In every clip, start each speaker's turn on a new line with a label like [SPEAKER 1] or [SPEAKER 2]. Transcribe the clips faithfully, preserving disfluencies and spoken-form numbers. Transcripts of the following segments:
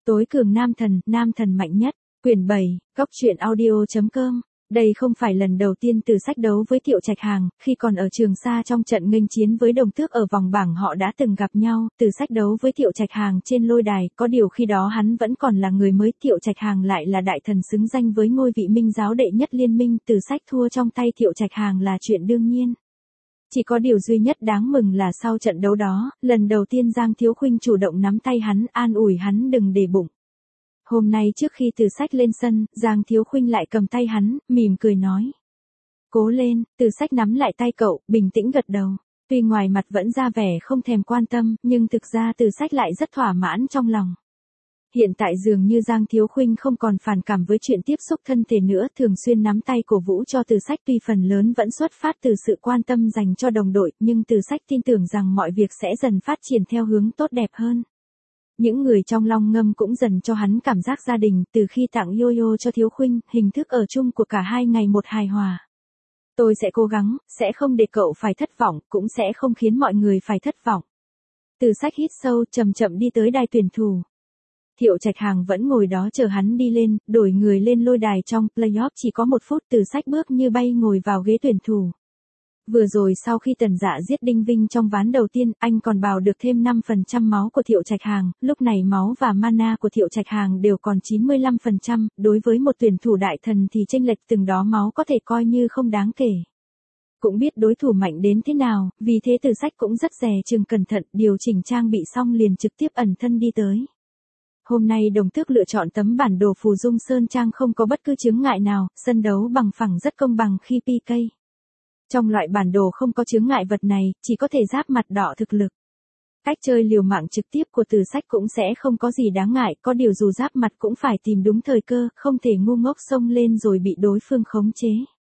[SPEAKER 1] Tối cường nam thần, nam thần mạnh nhất. Quyển bảy, góc truyện audio chấm com. Đây không phải lần đầu tiên Từ Sách đấu với Thiệu Trạch Hàng, khi còn ở Trường Sa trong trận nghênh chiến với Đồng Tước ở vòng bảng họ đã từng gặp nhau. Từ Sách đấu với Thiệu Trạch Hàng trên lôi đài, có điều khi đó hắn vẫn còn là người mới, Thiệu Trạch Hàng lại là đại thần xứng danh với ngôi vị minh giáo đệ nhất liên minh. Từ Sách thua trong tay Thiệu Trạch Hàng là chuyện đương nhiên. Chỉ có điều duy nhất đáng mừng là sau trận đấu đó, lần đầu tiên Giang Thiếu Khuynh chủ động nắm tay hắn, an ủi hắn đừng để bụng. Hôm nay trước khi Từ Sách lên sân, Giang Thiếu Khuynh lại cầm tay hắn, mỉm cười nói. Cố lên. Từ Sách nắm lại tay cậu, bình tĩnh gật đầu. Tuy ngoài mặt vẫn ra vẻ không thèm quan tâm, nhưng thực ra Từ Sách lại rất thỏa mãn trong lòng. Hiện tại dường như Giang Thiếu Khuynh không còn phản cảm với chuyện tiếp xúc thân thể nữa, thường xuyên nắm tay cổ vũ cho Từ Sách, tuy phần lớn vẫn xuất phát từ sự quan tâm dành cho đồng đội, nhưng Từ Sách tin tưởng rằng mọi việc sẽ dần phát triển theo hướng tốt đẹp hơn. Những người trong Long Ngâm cũng dần cho hắn cảm giác gia đình, từ khi tặng yo-yo cho Thiếu Khuynh, hình thức ở chung của cả hai ngày một hài hòa. Tôi sẽ cố gắng, sẽ không để cậu phải thất vọng, cũng sẽ không khiến mọi người phải thất vọng. Từ Sách hít sâu, chậm chậm đi tới đài tuyển thủ. Thiệu Trạch Hàng vẫn ngồi đó chờ hắn đi lên, đổi người lên lôi đài. Trong playoff chỉ có một phút, Từ Sách bước như bay ngồi vào ghế tuyển thủ. Vừa rồi sau khi Tần Dạ giết Đinh Vinh trong ván đầu tiên, anh còn bào được thêm năm phần trăm máu của Thiệu Trạch Hàng, lúc này máu và mana của Thiệu Trạch Hàng đều còn chín mươi lăm phần trăm, đối với một tuyển thủ đại thần thì chênh lệch từng đó máu có thể coi như không đáng kể. Cũng biết đối thủ mạnh đến thế nào, vì thế Từ Sách cũng rất dè chừng cẩn thận, điều chỉnh trang bị xong liền trực tiếp ẩn thân đi tới. Hôm nay Đồng Tước lựa chọn tấm bản đồ phù dung sơn trang không có bất cứ chướng ngại nào, sân đấu bằng phẳng rất công bằng khi pê ca. Trong loại bản đồ không có chướng ngại vật này, chỉ có thể giáp mặt đỏ thực lực. Cách chơi liều mạng trực tiếp của Từ Sách cũng sẽ không có gì đáng ngại, có điều dù giáp mặt cũng phải tìm đúng thời cơ, không thể ngu ngốc xông lên rồi bị đối phương khống chế.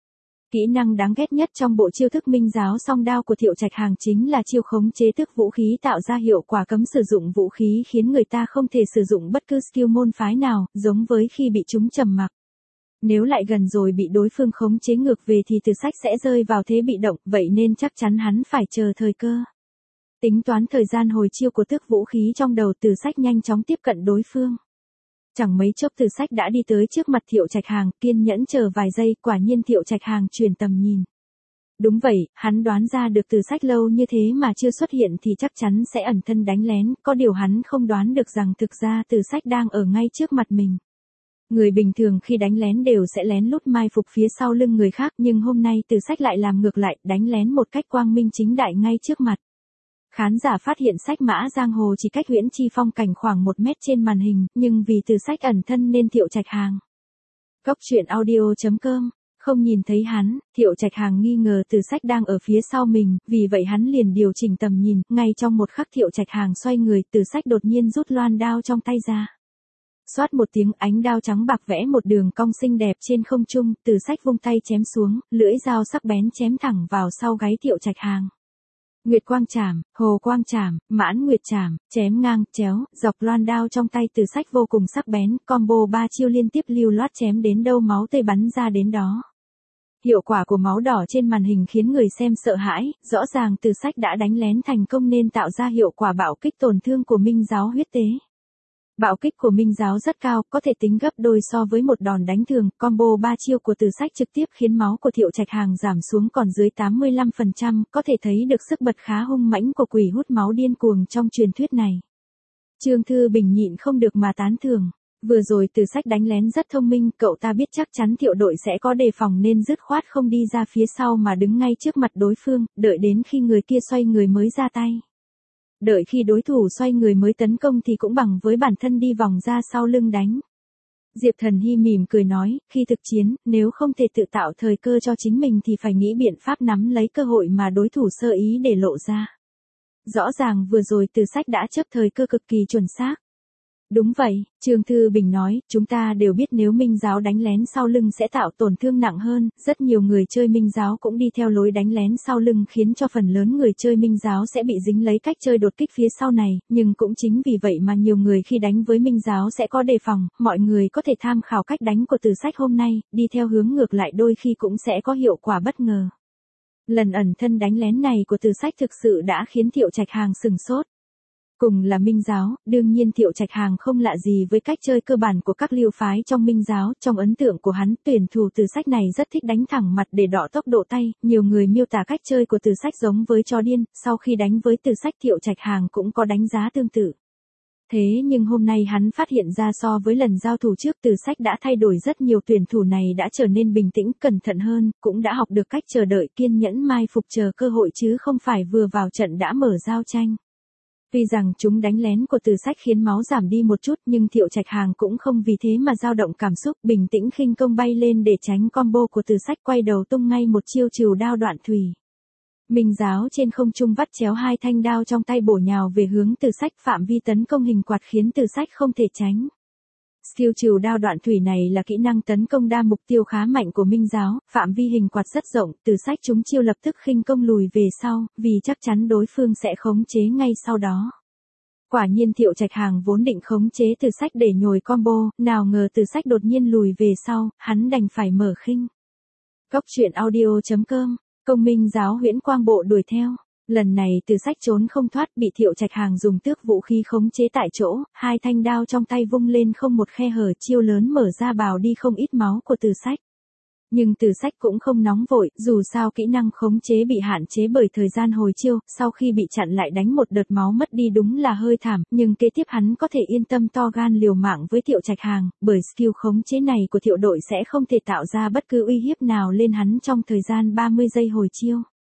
[SPEAKER 1] Kỹ năng đáng ghét nhất trong bộ chiêu thức minh giáo song đao của Thiệu Trạch Hàng chính là chiêu khống chế thức vũ khí, tạo ra hiệu quả cấm sử dụng vũ khí khiến người ta không thể sử dụng bất cứ skill môn phái nào, giống với khi bị chúng trầm mặc. Nếu lại gần rồi bị đối phương khống chế ngược về thì Từ Sách sẽ rơi vào thế bị động, vậy nên chắc chắn hắn phải chờ thời cơ. Tính toán thời gian hồi chiêu của thức vũ khí trong đầu, Từ Sách nhanh chóng tiếp cận đối phương. Chẳng mấy chốc Từ Sách đã đi tới trước mặt Thiệu Trạch Hàng, kiên nhẫn chờ vài giây, quả nhiên Thiệu Trạch Hàng truyền tầm nhìn. Đúng vậy, hắn đoán ra được Từ Sách lâu như thế mà chưa xuất hiện thì chắc chắn sẽ ẩn thân đánh lén, có điều hắn không đoán được rằng thực ra Từ Sách đang ở ngay trước mặt mình. Người bình thường khi đánh lén đều sẽ lén lút mai phục phía sau lưng người khác, nhưng hôm nay Từ Sách lại làm ngược lại, đánh lén một cách quang minh chính đại ngay trước mặt. Khán giả phát hiện Sách Mã Giang Hồ chỉ cách Huyễn Chi Phong cảnh khoảng một mét trên màn hình, nhưng vì Từ Sách ẩn thân nên Thiệu Trạch Hàng. Góc truyện audio chấm com. Không nhìn thấy hắn, Thiệu Trạch Hàng nghi ngờ Từ Sách đang ở phía sau mình, vì vậy hắn liền điều chỉnh tầm nhìn, ngay trong một khắc Thiệu Trạch Hàng xoay người, Từ Sách đột nhiên rút loan đao trong tay ra. Xoát một tiếng, ánh đao trắng bạc vẽ một đường cong xinh đẹp trên không trung, Từ Sách vung tay chém xuống, lưỡi dao sắc bén chém thẳng vào sau gáy Thiệu Trạch Hàng. Nguyệt quang chảm, hồ quang chảm, mãn nguyệt chảm, chém ngang, chéo, dọc loan đao trong tay Từ Sách vô cùng sắc bén, combo ba chiêu liên tiếp lưu loát chém đến đâu máu tươi bắn ra đến đó. Hiệu quả của máu đỏ trên màn hình khiến người xem sợ hãi, rõ ràng Từ Sách đã đánh lén thành công nên tạo ra hiệu quả bạo kích tổn thương của minh giáo huyết tế. Bạo kích của minh giáo rất cao, có thể tính gấp đôi so với một đòn đánh thường, combo ba chiêu của Từ Sách trực tiếp khiến máu của Thiệu Trạch Hàng giảm xuống còn dưới tám mươi lăm phần trăm, có thể thấy được sức bật khá hung mãnh của quỷ hút máu điên cuồng trong truyền thuyết này. Trương Thư Bình nhịn không được mà tán thưởng. Vừa rồi Từ Sách đánh lén rất thông minh, cậu ta biết chắc chắn Thiệu đội sẽ có đề phòng nên dứt khoát không đi ra phía sau mà đứng ngay trước mặt đối phương, đợi đến khi người kia xoay người mới ra tay. Đợi khi đối thủ xoay người mới tấn công thì cũng bằng với bản thân đi vòng ra sau lưng đánh. Diệp Thần Hy mỉm cười nói, khi thực chiến, nếu không thể tự tạo thời cơ cho chính mình thì phải nghĩ biện pháp nắm lấy cơ hội mà đối thủ sơ ý để lộ ra. Rõ ràng vừa rồi Từ Sách đã chấp thời cơ cực kỳ chuẩn xác. Đúng vậy, Trương Thư Bình nói, chúng ta đều biết nếu minh giáo đánh lén sau lưng sẽ tạo tổn thương nặng hơn, rất nhiều người chơi minh giáo cũng đi theo lối đánh lén sau lưng khiến cho phần lớn người chơi minh giáo sẽ bị dính lấy cách chơi đột kích phía sau này, nhưng cũng chính vì vậy mà nhiều người khi đánh với minh giáo sẽ có đề phòng, mọi người có thể tham khảo cách đánh của Từ Sách hôm nay, đi theo hướng ngược lại đôi khi cũng sẽ có hiệu quả bất ngờ. Lần ẩn thân đánh lén này của Từ Sách thực sự đã khiến Thiệu Trạch Hàng sừng sốt. Cùng là Minh giáo, đương nhiên Thiệu Trạch Hàng không lạ gì với cách chơi cơ bản của các lưu phái trong Minh giáo, trong ấn tượng của hắn, tuyển thủ Từ Sách này rất thích đánh thẳng mặt để đọ tốc độ tay, nhiều người miêu tả cách chơi của Từ Sách giống với chó điên, sau khi đánh với Từ Sách Thiệu Trạch Hàng cũng có đánh giá tương tự. Thế nhưng hôm nay hắn phát hiện ra so với lần giao thủ trước Từ Sách đã thay đổi rất nhiều, tuyển thủ này đã trở nên bình tĩnh, cẩn thận hơn, cũng đã học được cách chờ đợi, kiên nhẫn mai phục chờ cơ hội chứ không phải vừa vào trận đã mở giao tranh. Tuy rằng chúng đánh lén của Từ Sách khiến máu giảm đi một chút nhưng Thiệu Trạch Hàng cũng không vì thế mà dao động cảm xúc, bình tĩnh khinh công bay lên để tránh combo của Từ Sách, quay đầu tung ngay một chiêu trừ đao đoạn thủy. Minh giáo trên không trung vắt chéo hai thanh đao trong tay bổ nhào về hướng Từ Sách, phạm vi tấn công hình quạt khiến Từ Sách không thể tránh. Skill trừ đao đoạn thủy này là kỹ năng tấn công đa mục tiêu khá mạnh của Minh giáo, phạm vi hình quạt rất rộng, Từ Sách chúng chiêu lập tức khinh công lùi về sau, vì chắc chắn đối phương sẽ khống chế ngay sau đó. Quả nhiên Thiệu Trạch Hàng vốn định khống chế Từ Sách để nhồi combo, nào ngờ Từ Sách đột nhiên lùi về sau, hắn đành phải mở khinh. Góc truyện audio chấm com, công Minh giáo huyễn quang bộ đuổi theo. Lần này Từ Sách trốn không thoát, bị Thiệu Trạch Hàng dùng tước vũ khí khống chế tại chỗ, hai thanh đao trong tay vung lên không một khe hở, chiêu lớn mở ra bào đi không ít máu của Từ Sách. Nhưng Từ Sách cũng không nóng vội, dù sao kỹ năng khống chế bị hạn chế bởi thời gian hồi chiêu, sau khi bị chặn lại đánh một đợt máu mất đi đúng là hơi thảm, nhưng kế tiếp hắn có thể yên tâm to gan liều mạng với Thiệu Trạch Hàng, bởi skill khống chế này của Thiệu đội sẽ không thể tạo ra bất cứ uy hiếp nào lên hắn trong thời gian ba mươi giây hồi chiêu.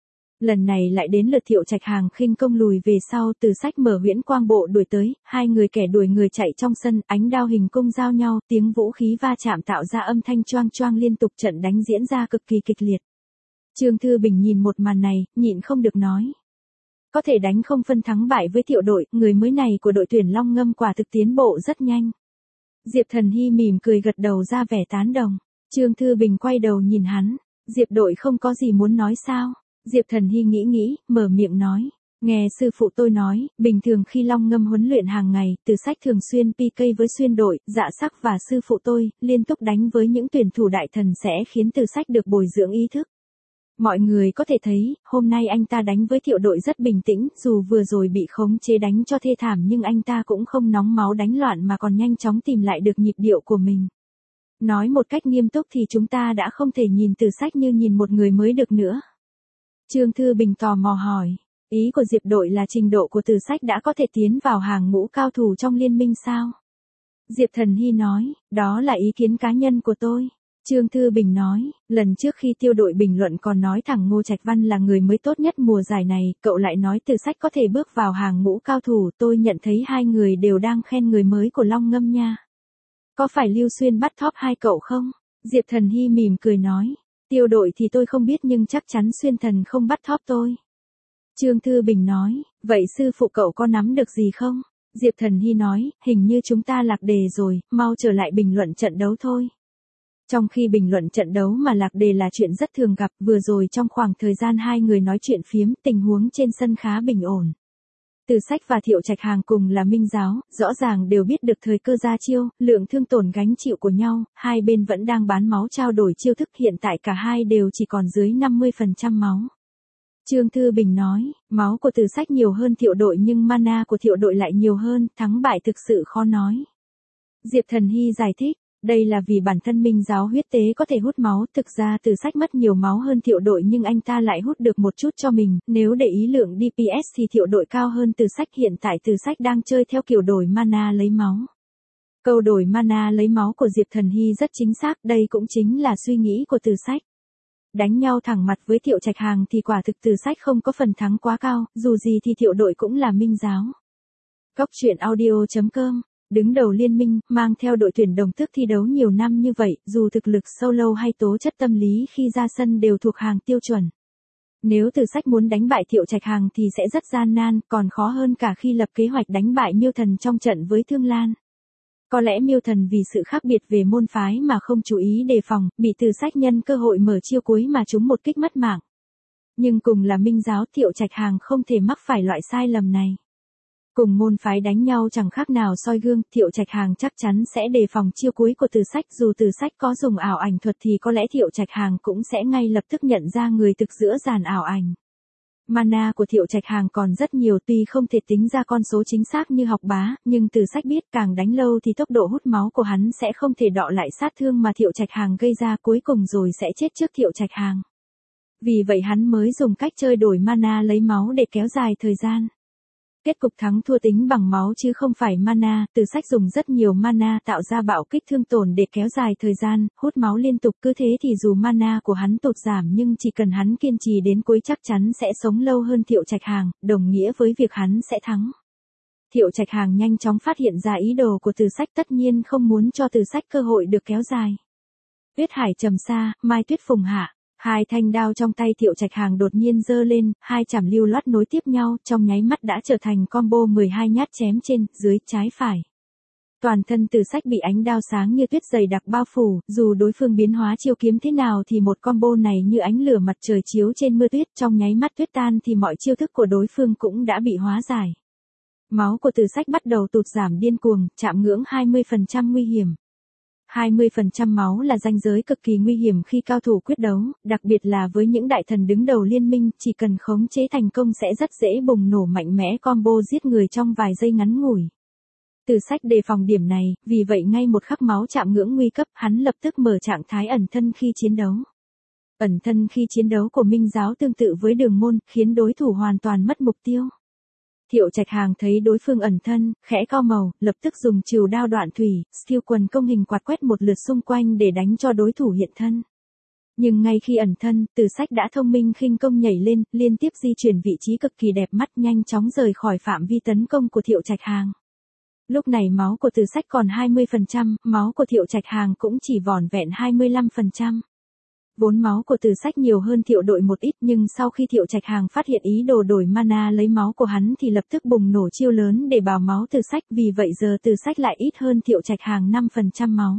[SPEAKER 1] Lần này lại đến lượt Thiệu Trạch Hàng khinh công lùi về sau, Từ Sách mở huyễn quang bộ đuổi tới, hai người kẻ đuổi người chạy trong sân, ánh đao hình cung giao nhau, tiếng vũ khí va chạm tạo ra âm thanh choang choang liên tục, trận đánh diễn ra cực kỳ kịch liệt. Trương Thư Bình nhìn một màn này, nhịn không được nói. Có thể đánh không phân thắng bại với Thiệu đội, người mới này của đội tuyển Long Ngâm quả thực tiến bộ rất nhanh. Diệp Thần Hy mỉm cười gật đầu ra vẻ tán đồng. Trương Thư Bình quay đầu nhìn hắn, Diệp đội không có gì muốn nói sao? Diệp Thần Hy nghĩ nghĩ, mở miệng nói. Nghe sư phụ tôi nói, bình thường khi Long Ngâm huấn luyện hàng ngày, Từ Sách thường xuyên pê ca với xuyên đội, Dạ Sắc và sư phụ tôi, liên tục đánh với những tuyển thủ đại thần sẽ khiến Từ Sách được bồi dưỡng ý thức. Mọi người có thể thấy, hôm nay anh ta đánh với Thiệu đội rất bình tĩnh, dù vừa rồi bị khống chế đánh cho thê thảm nhưng anh ta cũng không nóng máu đánh loạn mà còn nhanh chóng tìm lại được nhịp điệu của mình. Nói một cách nghiêm túc thì chúng ta đã không thể nhìn Từ Sách như nhìn một người mới được nữa. Trương Thư Bình tò mò hỏi, ý của Diệp đội là trình độ của Từ Sách đã có thể tiến vào hàng ngũ cao thủ trong liên minh sao? Diệp Thần Hy nói, đó là ý kiến cá nhân của tôi. Trương Thư Bình nói, lần trước khi tiêu đội bình luận còn nói thẳng Ngô Trạch Văn là người mới tốt nhất mùa giải này, cậu lại nói Từ Sách có thể bước vào hàng ngũ cao thủ, tôi nhận thấy hai người đều đang khen người mới của Long Ngâm nha. Có phải Lưu Xuyên bắt top hai cậu không? Diệp Thần Hy mỉm cười nói. Tiêu đội thì tôi không biết nhưng chắc chắn Xuyên Thần không bắt top tôi. Trương Thư Bình nói, vậy sư phụ cậu có nắm được gì không? Diệp Thần Hy nói, hình như chúng ta lạc đề rồi, mau trở lại bình luận trận đấu thôi. Trong khi bình luận trận đấu mà lạc đề là chuyện rất thường gặp, vừa rồi trong khoảng thời gian hai người nói chuyện phiếm, tình huống trên sân khá bình ổn. Từ Sách và Thiệu Trạch Hàng cùng là Minh giáo, rõ ràng đều biết được thời cơ ra chiêu, lượng thương tổn gánh chịu của nhau, hai bên vẫn đang bán máu trao đổi chiêu thức, hiện tại cả hai đều chỉ còn dưới năm mươi phần trăm máu. Trương Thư Bình nói, máu của Từ Sách nhiều hơn Thiệu đội nhưng mana của Thiệu đội lại nhiều hơn, thắng bại thực sự khó nói. Diệp Thần Hy giải thích, đây là vì bản thân Minh giáo huyết tế có thể hút máu, thực ra Từ Sách mất nhiều máu hơn Thiệu đội nhưng anh ta lại hút được một chút cho mình, nếu để ý lượng đê pê ét thì Thiệu đội cao hơn Từ Sách, hiện tại Từ Sách đang chơi theo kiểu đổi mana lấy máu. Câu đổi mana lấy máu của Diệp Thần Hy rất chính xác, đây cũng chính là suy nghĩ của Từ Sách. Đánh nhau thẳng mặt với Thiệu Trạch Hàng thì quả thực Từ Sách không có phần thắng quá cao, dù gì thì Thiệu đội cũng là Minh giáo. Góc truyện audio chấm com, đứng đầu liên minh, mang theo đội tuyển đồng tước thi đấu nhiều năm như vậy, dù thực lực solo hay tố chất tâm lý khi ra sân đều thuộc hàng tiêu chuẩn. Nếu Từ Sách muốn đánh bại Thiệu Trạch Hàng thì sẽ rất gian nan, còn khó hơn cả khi lập kế hoạch đánh bại Miêu Thần trong trận với Thương Lan. Có lẽ Miêu Thần vì sự khác biệt về môn phái mà không chú ý đề phòng, bị Từ Sách nhân cơ hội mở chiêu cuối mà trúng một kích mất mạng. Nhưng cùng là Minh giáo, Thiệu Trạch Hàng không thể mắc phải loại sai lầm này. Cùng môn phái đánh nhau chẳng khác nào soi gương, Thiệu Trạch Hàng chắc chắn sẽ đề phòng chiêu cuối của Từ Sách, dù Từ Sách có dùng ảo ảnh thuật thì có lẽ Thiệu Trạch Hàng cũng sẽ ngay lập tức nhận ra người thực giữa dàn ảo ảnh. Mana của Thiệu Trạch Hàng còn rất nhiều, tuy không thể tính ra con số chính xác như học bá, nhưng từ sách biết càng đánh lâu thì tốc độ hút máu của hắn sẽ không thể đọ lại sát thương mà Thiệu Trạch Hàng gây ra, cuối cùng rồi sẽ chết trước Thiệu Trạch Hàng. Vì vậy hắn mới dùng cách chơi đổi mana lấy máu để kéo dài thời gian. Kết cục thắng thua tính bằng máu chứ không phải mana, từ sách dùng rất nhiều mana tạo ra bạo kích thương tổn để kéo dài thời gian, hút máu liên tục, cứ thế thì dù mana của hắn tụt giảm nhưng chỉ cần hắn kiên trì đến cuối chắc chắn sẽ sống lâu hơn Thiệu Trạch Hàng, đồng nghĩa với việc hắn sẽ thắng. Thiệu Trạch Hàng nhanh chóng phát hiện ra ý đồ của từ sách, tất nhiên không muốn cho từ sách cơ hội được kéo dài. Tuyết hải trầm xa, mai tuyết phùng hạ. Hai thanh đao trong tay Thiệu Trạch Hàng đột nhiên giơ lên, hai chảm lưu loát nối tiếp nhau, trong nháy mắt đã trở thành combo mười hai nhát chém trên, dưới, trái phải. Toàn thân từ sách bị ánh đao sáng như tuyết dày đặc bao phủ, dù đối phương biến hóa chiêu kiếm thế nào thì một combo này như ánh lửa mặt trời chiếu trên mưa tuyết, trong nháy mắt tuyết tan thì mọi chiêu thức của đối phương cũng đã bị hóa giải. Máu của từ sách bắt đầu tụt giảm điên cuồng, chạm ngưỡng hai mươi phần trăm nguy hiểm. hai mươi phần trăm máu là ranh giới cực kỳ nguy hiểm khi cao thủ quyết đấu, đặc biệt là với những đại thần đứng đầu liên minh, chỉ cần khống chế thành công sẽ rất dễ bùng nổ mạnh mẽ combo giết người trong vài giây ngắn ngủi. Từ sách đề phòng điểm này, vì vậy ngay một khắc máu chạm ngưỡng nguy cấp, hắn lập tức mở trạng thái ẩn thân khi chiến đấu. Ẩn thân khi chiến đấu của Minh giáo tương tự với Đường Môn, khiến đối thủ hoàn toàn mất mục tiêu. Thiệu Trạch Hàng thấy đối phương ẩn thân, khẽ cau màu, lập tức dùng trìu đao đoạn thủy, skill quần công hình quạt quét một lượt xung quanh để đánh cho đối thủ hiện thân. Nhưng ngay khi ẩn thân, từ sách đã thông minh khinh công nhảy lên, liên tiếp di chuyển vị trí cực kỳ đẹp mắt, nhanh chóng rời khỏi phạm vi tấn công của Thiệu Trạch Hàng. Lúc này máu của từ sách còn hai mươi phần trăm, máu của Thiệu Trạch Hàng cũng chỉ vỏn vẹn hai mươi lăm phần trăm. Vốn máu của từ sách nhiều hơn Thiệu đội một ít, nhưng sau khi Thiệu Trạch Hàng phát hiện ý đồ đổi mana lấy máu của hắn thì lập tức bùng nổ chiêu lớn để bào máu từ sách, vì vậy giờ từ sách lại ít hơn Thiệu Trạch Hàng năm phần trăm máu.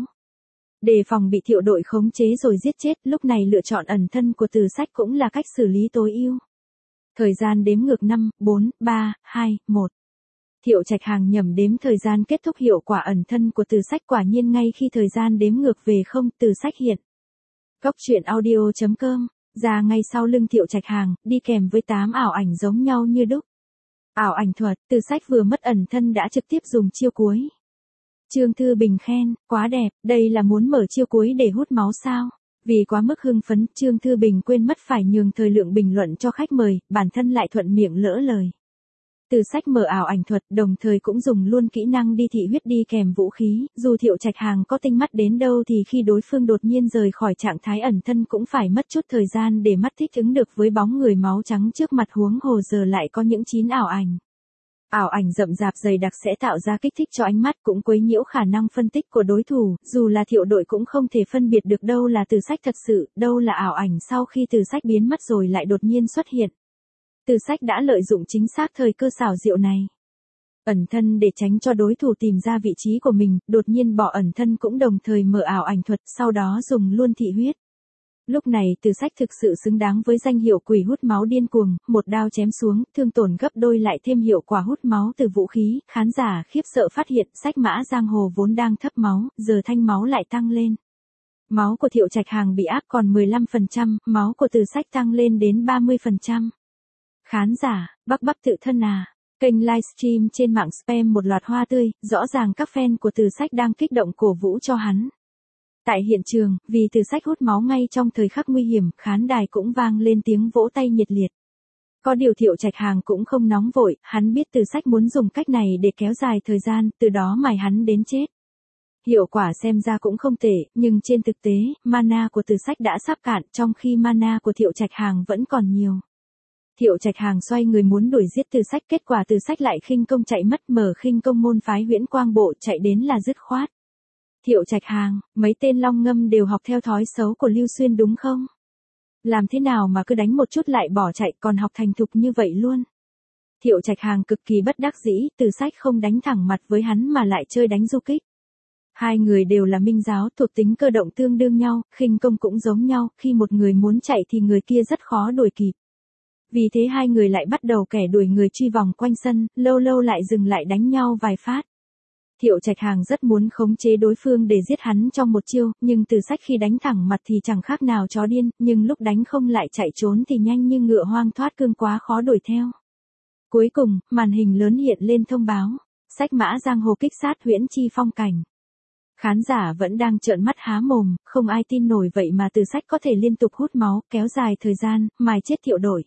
[SPEAKER 1] Đề phòng bị Thiệu đội khống chế rồi giết chết, lúc này lựa chọn ẩn thân của từ sách cũng là cách xử lý tối ưu. Thời gian đếm ngược năm, bốn, ba, hai, một. Thiệu Trạch Hàng nhầm đếm thời gian kết thúc hiệu quả ẩn thân của từ sách, quả nhiên ngay khi thời gian đếm ngược về không, từ sách hiện. Góc truyện audio chấm com, ra ngay sau lưng Thiệu Trạch Hàng, đi kèm với tám ảo ảnh giống nhau như đúc. Ảo ảnh thuật, từ sách vừa mất ẩn thân đã trực tiếp dùng chiêu cuối. Trương Thư Bình khen, quá đẹp, đây là muốn mở chiêu cuối để hút máu sao? Vì quá mức hưng phấn, Trương Thư Bình quên mất phải nhường thời lượng bình luận cho khách mời, bản thân lại thuận miệng lỡ lời. Từ sách mở ảo ảnh thuật, đồng thời cũng dùng luôn kỹ năng đi thị huyết đi kèm vũ khí, dù Thiệu Trạch Hàng có tinh mắt đến đâu thì khi đối phương đột nhiên rời khỏi trạng thái ẩn thân cũng phải mất chút thời gian để mắt thích ứng được với bóng người máu trắng trước mặt, huống hồ giờ lại có những chín ảo ảnh. Ảo ảnh rậm rạp dày đặc sẽ tạo ra kích thích cho ánh mắt, cũng quấy nhiễu khả năng phân tích của đối thủ, dù là Thiệu đội cũng không thể phân biệt được đâu là từ sách thật sự, đâu là ảo ảnh sau khi từ sách biến mất rồi lại đột nhiên xuất hiện. Từ sách đã lợi dụng chính xác thời cơ xảo diệu này. Ẩn thân để tránh cho đối thủ tìm ra vị trí của mình, đột nhiên bỏ ẩn thân cũng đồng thời mở ảo ảnh thuật, sau đó dùng luôn thị huyết. Lúc này từ sách thực sự xứng đáng với danh hiệu quỷ hút máu điên cuồng, một đao chém xuống, thương tổn gấp đôi lại thêm hiệu quả hút máu từ vũ khí, khán giả khiếp sợ phát hiện sách mã giang hồ vốn đang thấp máu, giờ thanh máu lại tăng lên. Máu của Thiệu Trạch Hàng bị áp còn mười lăm phần trăm, máu của từ sách tăng lên đến ba mươi phần trăm. Khán giả, Bắc Bắc tự thân à. Kênh livestream trên mạng spam một loạt hoa tươi, rõ ràng các fan của từ sách đang kích động cổ vũ cho hắn. Tại hiện trường, vì từ sách hút máu ngay trong thời khắc nguy hiểm, khán đài cũng vang lên tiếng vỗ tay nhiệt liệt. Có điều Thiệu Trạch Hàng cũng không nóng vội, hắn biết từ sách muốn dùng cách này để kéo dài thời gian, từ đó mài hắn đến chết. Hiệu quả xem ra cũng không tệ, nhưng trên thực tế, mana của từ sách đã sắp cạn, trong khi mana của Thiệu Trạch Hàng vẫn còn nhiều. Thiệu Trạch Hàng xoay người muốn đuổi giết từ sách, kết quả từ sách lại khinh công chạy mất, mở khinh công môn phái Huyễn Quang Bộ chạy đến là dứt khoát. Thiệu Trạch Hàng, mấy tên long ngâm đều học theo thói xấu của Lưu Xuyên đúng không? Làm thế nào mà cứ đánh một chút lại bỏ chạy, còn học thành thục như vậy luôn? Thiệu Trạch Hàng cực kỳ bất đắc dĩ, từ sách không đánh thẳng mặt với hắn mà lại chơi đánh du kích. Hai người đều là minh giáo, thuộc tính cơ động tương đương nhau, khinh công cũng giống nhau, khi một người muốn chạy thì người kia rất khó đuổi kịp. Vì thế hai người lại bắt đầu kẻ đuổi người truy vòng quanh sân, lâu lâu lại dừng lại đánh nhau vài phát. Thiệu Trạch Hàng rất muốn khống chế đối phương để giết hắn trong một chiêu, nhưng Từ Sách khi đánh thẳng mặt thì chẳng khác nào chó điên, nhưng lúc đánh không lại chạy trốn thì nhanh như ngựa hoang thoát cương quá khó đuổi theo. Cuối cùng, màn hình lớn hiện lên thông báo, sách mã giang hồ kích sát Huyễn Chi phong cảnh. Khán giả vẫn đang trợn mắt há mồm, không ai tin nổi vậy mà Từ Sách có thể liên tục hút máu, kéo dài thời gian, mài chết Thiệu đội.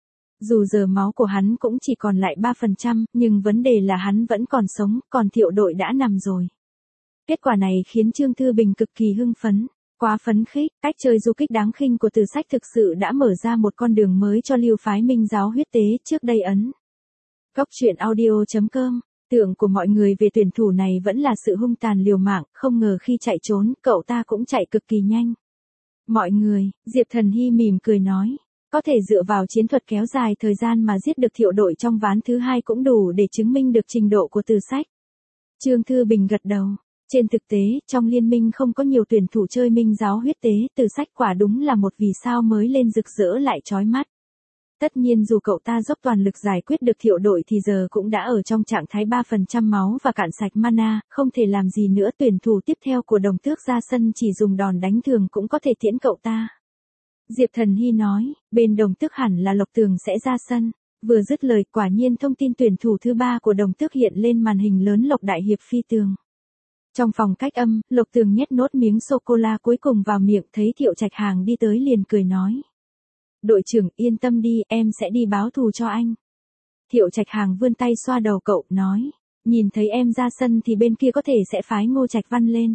[SPEAKER 1] Dù giờ máu của hắn cũng chỉ còn lại ba phần trăm, nhưng vấn đề là hắn vẫn còn sống, còn Thiệu đội đã nằm rồi. Kết quả này khiến Trương Thư Bình cực kỳ hưng phấn. Quá phấn khích, cách chơi du kích đáng khinh của Từ Sách thực sự đã mở ra một con đường mới cho lưu phái Minh giáo huyết tế trước đây ấn. Góc truyện audio chấm com. Tưởng của mọi người về tuyển thủ này vẫn là sự hung tàn liều mạng, không ngờ khi chạy trốn, cậu ta cũng chạy cực kỳ nhanh. Mọi người, Diệp Thần Hy mỉm cười nói, có thể dựa vào chiến thuật kéo dài thời gian mà giết được Thiệu đội trong ván thứ hai cũng đủ để chứng minh được trình độ của Từ Sách. Trương Thư Bình gật đầu. Trên thực tế, trong liên minh không có nhiều tuyển thủ chơi Minh giáo huyết tế, Từ Sách quả đúng là một vì sao mới lên rực rỡ lại chói mắt. Tất nhiên dù cậu ta dốc toàn lực giải quyết được Thiệu đội thì giờ cũng đã ở trong trạng thái ba phần trăm máu và cạn sạch mana, không thể làm gì nữa. Tuyển thủ tiếp theo của Đồng Tước ra sân chỉ dùng đòn đánh thường cũng có thể tiễn cậu ta. Diệp Thần Hy nói, bên Đồng Tước hẳn là Lộc Tường sẽ ra sân. Vừa dứt lời, quả nhiên thông tin tuyển thủ thứ ba của Đồng Tước hiện lên màn hình lớn. Lộc Đại Hiệp phi tường. Trong phòng cách âm, Lộc Tường nhét nốt miếng sô-cô-la cuối cùng vào miệng, thấy Thiệu Trạch Hàng đi tới liền cười nói. Đội trưởng yên tâm đi, em sẽ đi báo thù cho anh. Thiệu Trạch Hàng vươn tay xoa đầu cậu, nói. Nhìn thấy em ra sân thì bên kia có thể sẽ phái Ngô Trạch Văn lên.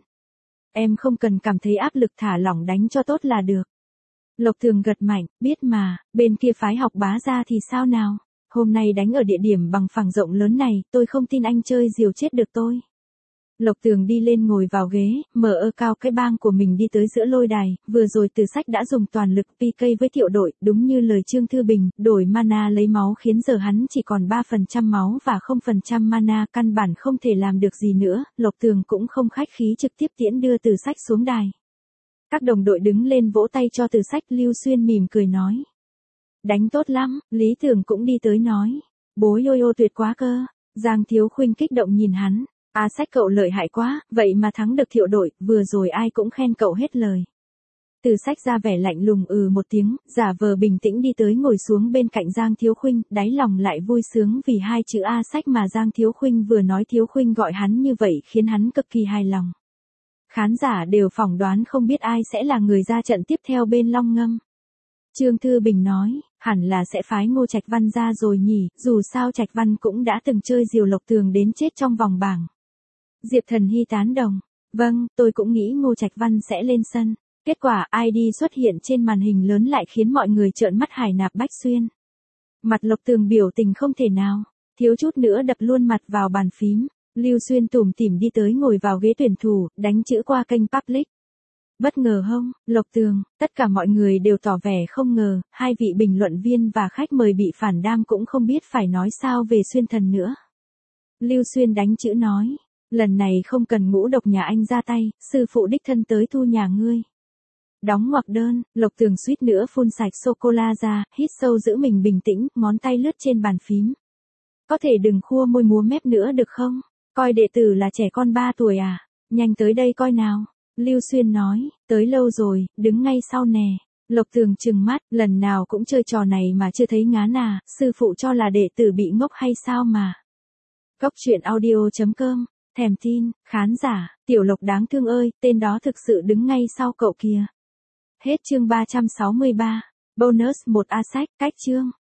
[SPEAKER 1] Em không cần cảm thấy áp lực, thả lỏng đánh cho tốt là được. Lộc Tường gật mạnh, biết mà, bên kia phái Học Bá ra thì sao nào. Hôm nay đánh ở địa điểm bằng phẳng rộng lớn này, tôi không tin anh chơi diều chết được tôi. Lộc Tường đi lên ngồi vào ghế, mở ơ cao cái bang của mình đi tới giữa lôi đài. Vừa rồi Từ Sách đã dùng toàn lực pê ca với Thiệu đội, đúng như lời Trương Thư Bình, đổi mana lấy máu khiến giờ hắn chỉ còn ba phần trăm máu và không phần trăm mana, căn bản không thể làm được gì nữa. Lộc Tường cũng không khách khí trực tiếp tiễn đưa Từ Sách xuống đài. Các đồng đội đứng lên vỗ tay cho Từ Sách. Lưu Xuyên mỉm cười nói. Đánh tốt lắm. Lý Tưởng cũng đi tới nói. Bố Yo-yo tuyệt quá cơ. Giang Thiếu Khuynh kích động nhìn hắn. A Sách cậu lợi hại quá, vậy mà thắng được Thiệu đội, vừa rồi ai cũng khen cậu hết lời. Từ Sách ra vẻ lạnh lùng ừ một tiếng, giả vờ bình tĩnh đi tới ngồi xuống bên cạnh Giang Thiếu Khuynh, đáy lòng lại vui sướng vì hai chữ A Sách mà Giang Thiếu Khuynh vừa nói. Thiếu Khuynh gọi hắn như vậy khiến hắn cực kỳ hài lòng. Khán giả đều phỏng đoán không biết ai sẽ là người ra trận tiếp theo bên Long Ngâm. Trương Thư Bình nói, hẳn là sẽ phái Ngô Trạch Văn ra rồi nhỉ, dù sao Trạch Văn cũng đã từng chơi diều Lộc Tường đến chết trong vòng bảng. Diệp Thần Hy tán đồng. Vâng, tôi cũng nghĩ Ngô Trạch Văn sẽ lên sân. Kết quả i đê xuất hiện trên màn hình lớn lại khiến mọi người trợn mắt. Hải Nạp Bách Xuyên. Mặt Lộc Tường biểu tình không thể nào, thiếu chút nữa đập luôn mặt vào bàn phím. Lưu Xuyên tủm tỉm đi tới ngồi vào ghế tuyển thủ, đánh chữ qua kênh public. Bất ngờ không, Lộc Tường, tất cả mọi người đều tỏ vẻ không ngờ, hai vị bình luận viên và khách mời bị phản đam cũng không biết phải nói sao về Xuyên Thần nữa. Lưu Xuyên đánh chữ nói. Lần này không cần Ngũ Độc nhà anh ra tay, sư phụ đích thân tới thu nhà ngươi. Đóng ngoặc đơn, Lộc Tường suýt nữa phun sạch sô-cô-la ra, hít sâu giữ mình bình tĩnh, ngón tay lướt trên bàn phím. Có thể đừng khua môi múa mép nữa được không? Coi đệ tử là trẻ con ba tuổi à? Nhanh tới đây coi nào. Lưu Xuyên nói, tới lâu rồi, đứng ngay sau nè. Lộc Tường trừng mắt, lần nào cũng chơi trò này mà chưa thấy ngán à, sư phụ cho là đệ tử bị ngốc hay sao mà. Góc truyện audio chấm com. Thèm tin, khán giả, Tiểu Lộc đáng thương ơi, tên đó thực sự đứng ngay sau cậu kìa. Hết chương ba trăm sáu mươi ba. Bonus một A Sách, cách chương.